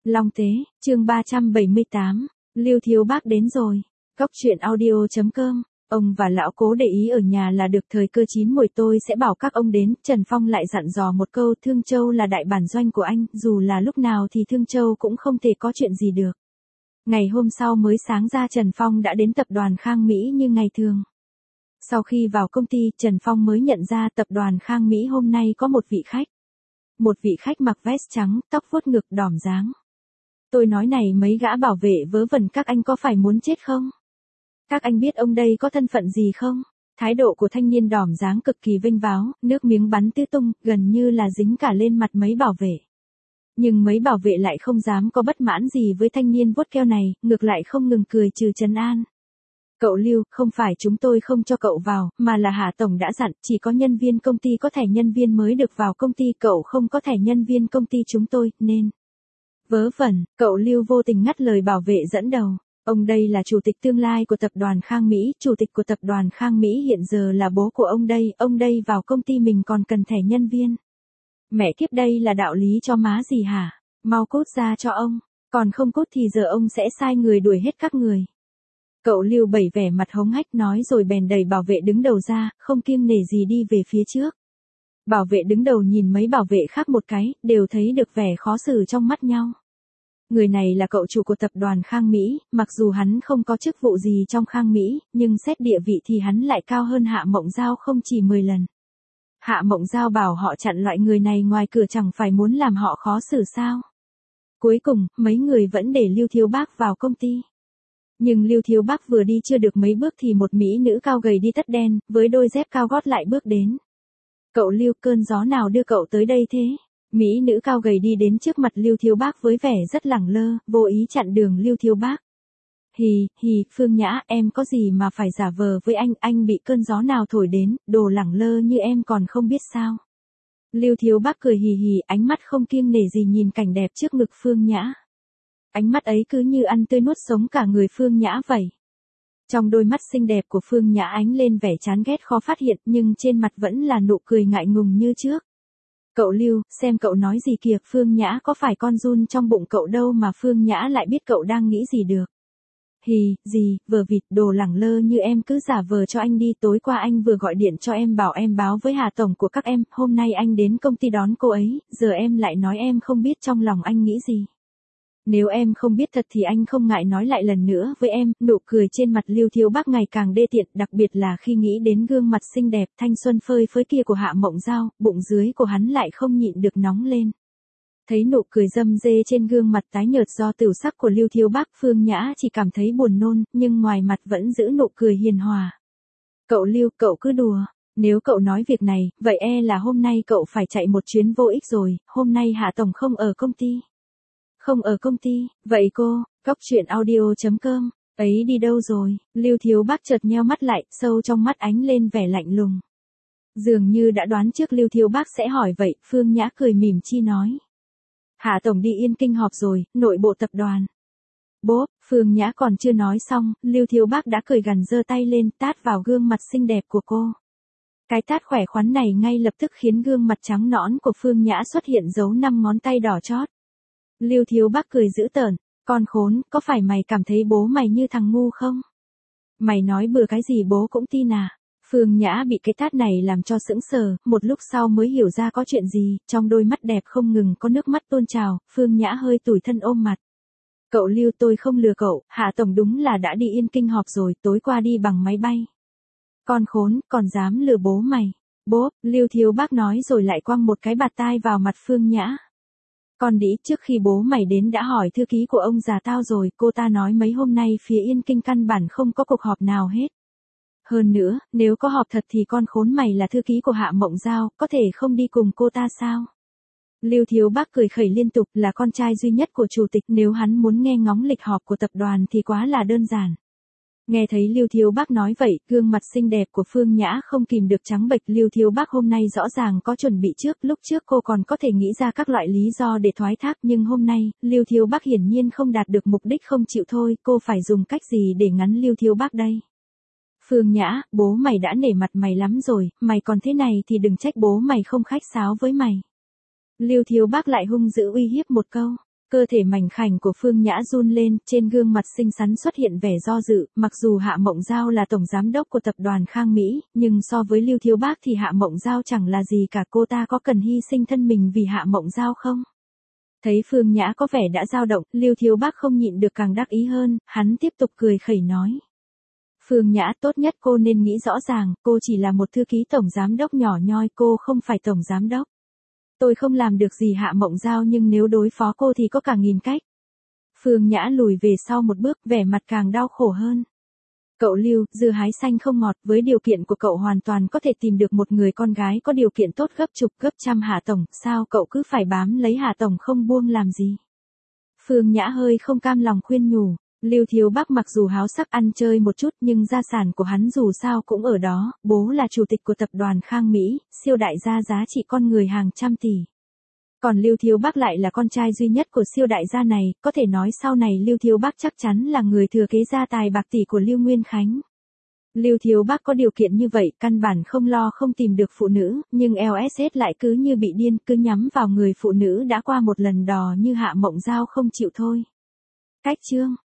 Long Tế, chương 378, Lưu Thiếu Bác đến rồi. Góc truyện audio.com. Ông và lão Cố để ý ở nhà là được, thời cơ chín muồi tôi sẽ bảo các ông đến. Trần Phong lại dặn dò một câu, Thương Châu là đại bản doanh của anh, dù là lúc nào thì Thương Châu cũng không thể có chuyện gì được. Ngày hôm sau mới sáng ra, Trần Phong đã đến tập đoàn Khang Mỹ như ngày thường. Sau khi vào công ty, Trần Phong mới nhận ra tập đoàn Khang Mỹ hôm nay có một vị khách. Một vị khách mặc vest trắng, tóc vuốt ngực đỏm dáng. Tôi nói này, mấy gã bảo vệ vớ vẩn các anh có phải muốn chết không? Các anh biết ông đây có thân phận gì không? Thái độ của thanh niên đỏm dáng cực kỳ vênh váo, nước miếng bắn tứ tung, gần như là dính cả lên mặt mấy bảo vệ. Nhưng mấy bảo vệ lại không dám có bất mãn gì với thanh niên vuốt keo này, ngược lại không ngừng cười trừ trấn an. Cậu Lưu, không phải chúng tôi không cho cậu vào, mà là Hạ Tổng đã dặn, chỉ có nhân viên công ty có thẻ nhân viên mới được vào công ty, cậu không có thẻ nhân viên công ty chúng tôi, nên... Vớ vẩn, cậu Lưu vô tình ngắt lời bảo vệ dẫn đầu. Ông đây là chủ tịch tương lai của tập đoàn Khang Mỹ, chủ tịch của tập đoàn Khang Mỹ hiện giờ là bố của ông đây vào công ty mình còn cần thẻ nhân viên. Mẹ kiếp, đây là đạo lý cho má gì hả? Mau cút ra cho ông, còn không cút thì giờ ông sẽ sai người đuổi hết các người. Cậu Lưu bày vẻ mặt hống hách nói rồi bèn đẩy bảo vệ đứng đầu ra, không kiêng nể gì đi về phía trước. Bảo vệ đứng đầu nhìn mấy bảo vệ khác một cái, đều thấy được vẻ khó xử trong mắt nhau. Người này là cậu chủ của tập đoàn Khang Mỹ, mặc dù hắn không có chức vụ gì trong Khang Mỹ, nhưng xét địa vị thì hắn lại cao hơn Hạ Mộng Giao không chỉ 10 lần. Hạ Mộng Giao bảo họ chặn loại người này ngoài cửa chẳng phải muốn làm họ khó xử sao. Cuối cùng, mấy người vẫn để Lưu Thiếu Bác vào công ty. Nhưng Lưu Thiếu Bác vừa đi chưa được mấy bước thì một mỹ nữ cao gầy đi tất đen, với đôi dép cao gót lại bước đến. Cậu Lưu, cơn gió nào đưa cậu tới đây thế? Mỹ nữ cao gầy đi đến trước mặt Lưu Thiếu Bác với vẻ rất lẳng lơ, vô ý chặn đường Lưu Thiếu Bác. Hì, Phương Nhã, em có gì mà phải giả vờ với anh bị cơn gió nào thổi đến, đồ lẳng lơ như em còn không biết sao. Lưu Thiếu Bác cười hì, ánh mắt không kiêng nể gì nhìn cảnh đẹp trước ngực Phương Nhã. Ánh mắt ấy cứ như ăn tươi nuốt sống cả người Phương Nhã vậy. Trong đôi mắt xinh đẹp của Phương Nhã ánh lên vẻ chán ghét khó phát hiện, nhưng trên mặt vẫn là nụ cười ngại ngùng như trước. Cậu Lưu, xem cậu nói gì kìa, Phương Nhã có phải con giun trong bụng cậu đâu mà Phương Nhã lại biết cậu đang nghĩ gì được. Gì, vờ vịt, đồ lẳng lơ như em cứ giả vờ cho anh đi, tối qua anh vừa gọi điện cho em bảo em báo với Hà Tổng của các em, hôm nay anh đến công ty đón cô ấy, giờ em lại nói em không biết trong lòng anh nghĩ gì. Nếu em không biết thật thì anh không ngại nói lại lần nữa với em. Nụ cười trên mặt Lưu Thiếu Bác ngày càng đê tiện, đặc biệt là khi nghĩ đến gương mặt xinh đẹp thanh xuân phơi phới kia của Hạ Mộng Giao, bụng dưới của hắn lại không nhịn được nóng lên. Thấy nụ cười râm rê trên gương mặt tái nhợt do tửu sắc của Lưu Thiếu Bác, Phương Nhã chỉ cảm thấy buồn nôn, nhưng ngoài mặt vẫn giữ nụ cười hiền hòa. Cậu Lưu, cậu cứ đùa. Nếu cậu nói việc này, vậy là hôm nay cậu phải chạy một chuyến vô ích rồi, hôm nay Hạ Tổng không ở công ty. Không ở công ty, vậy cô, góc truyện audio.com, ấy đi đâu rồi? Lưu Thiếu Bác chợt nheo mắt lại, sâu trong mắt ánh lên vẻ lạnh lùng. Dường như đã đoán trước Lưu Thiếu Bác sẽ hỏi vậy, Phương Nhã cười mỉm chi nói. Hạ Tổng đi Yên Kinh họp rồi, nội bộ tập đoàn. Bốp, Phương Nhã còn chưa nói xong, Lưu Thiếu Bác đã cười gằn giơ tay lên tát vào gương mặt xinh đẹp của cô. Cái tát khỏe khoắn này ngay lập tức khiến gương mặt trắng nõn của Phương Nhã xuất hiện dấu 5 ngón tay đỏ chót. Lưu Thiếu Bác cười dữ tợn, con khốn, có phải mày cảm thấy bố mày như thằng ngu không? Mày nói bừa cái gì bố cũng tin à? Phương Nhã bị cái tát này làm cho sững sờ, một lúc sau mới hiểu ra có chuyện gì, trong đôi mắt đẹp không ngừng có nước mắt tuôn trào, Phương Nhã hơi tủi thân ôm mặt. Cậu Lưu, tôi không lừa cậu, Hạ Tổng đúng là đã đi Yên Kinh họp rồi, tối qua đi bằng máy bay. Con khốn, còn dám lừa bố mày. Bốp, Lưu Thiếu Bác nói rồi lại quăng một cái bạt tai vào mặt Phương Nhã. Con đĩ, trước khi bố mày đến đã hỏi thư ký của ông già tao rồi, cô ta nói mấy hôm nay phía Yên Kinh căn bản không có cuộc họp nào hết. Hơn nữa, nếu có họp thật thì con khốn mày là thư ký của Hạ Mộng Giao, có thể không đi cùng cô ta sao? Lưu Thiếu Bác cười khẩy liên tục, là con trai duy nhất của chủ tịch, nếu hắn muốn nghe ngóng lịch họp của tập đoàn thì quá là đơn giản. Nghe thấy Lưu Thiếu Bác nói vậy, gương mặt xinh đẹp của Phương Nhã không kìm được trắng bệch. Lưu Thiếu Bác hôm nay rõ ràng có chuẩn bị trước, lúc trước cô còn có thể nghĩ ra các loại lý do để thoái thác, nhưng hôm nay, Lưu Thiếu Bác hiển nhiên không đạt được mục đích không chịu thôi, cô phải dùng cách gì để ngắn Lưu Thiếu Bác đây? Phương Nhã, bố mày đã nể mặt mày lắm rồi, mày còn thế này thì đừng trách bố mày không khách sáo với mày. Lưu Thiếu Bác lại hung dữ uy hiếp một câu. Cơ thể mảnh khảnh của Phương Nhã run lên, trên gương mặt xinh xắn xuất hiện vẻ do dự, mặc dù Hạ Mộng Giao là tổng giám đốc của tập đoàn Khang Mỹ, nhưng so với Lưu Thiếu Bác thì Hạ Mộng Giao chẳng là gì cả, cô ta có cần hy sinh thân mình vì Hạ Mộng Giao không? Thấy Phương Nhã có vẻ đã dao động, Lưu Thiếu Bác không nhịn được càng đắc ý hơn, hắn tiếp tục cười khẩy nói. Phương Nhã, tốt nhất cô nên nghĩ rõ ràng, cô chỉ là một thư ký tổng giám đốc nhỏ nhoi, cô không phải tổng giám đốc. Tôi không làm được gì Hạ Mộng Giao nhưng nếu đối phó cô thì có cả nghìn cách. Phương Nhã lùi về sau một bước, vẻ mặt càng đau khổ hơn. Cậu Lưu, dưa hái xanh không ngọt, với điều kiện của cậu hoàn toàn có thể tìm được một người con gái có điều kiện tốt gấp chục gấp trăm Hạ Tổng, sao cậu cứ phải bám lấy Hạ Tổng không buông làm gì? Phương Nhã hơi không cam lòng khuyên nhủ. Lưu Thiếu Bác mặc dù háo sắc ăn chơi một chút nhưng gia sản của hắn dù sao cũng ở đó, bố là chủ tịch của tập đoàn Khang Mỹ, siêu đại gia giá trị con người hàng trăm tỷ. Còn Lưu Thiếu Bác lại là con trai duy nhất của siêu đại gia này, có thể nói sau này Lưu Thiếu Bác chắc chắn là người thừa kế gia tài bạc tỷ của Lưu Nguyên Khánh. Lưu Thiếu Bác có điều kiện như vậy, căn bản không lo không tìm được phụ nữ, nhưng LSS lại cứ như bị điên, cứ nhắm vào người phụ nữ đã qua một lần đò như Hạ Mộng Giao không chịu thôi. Cách chương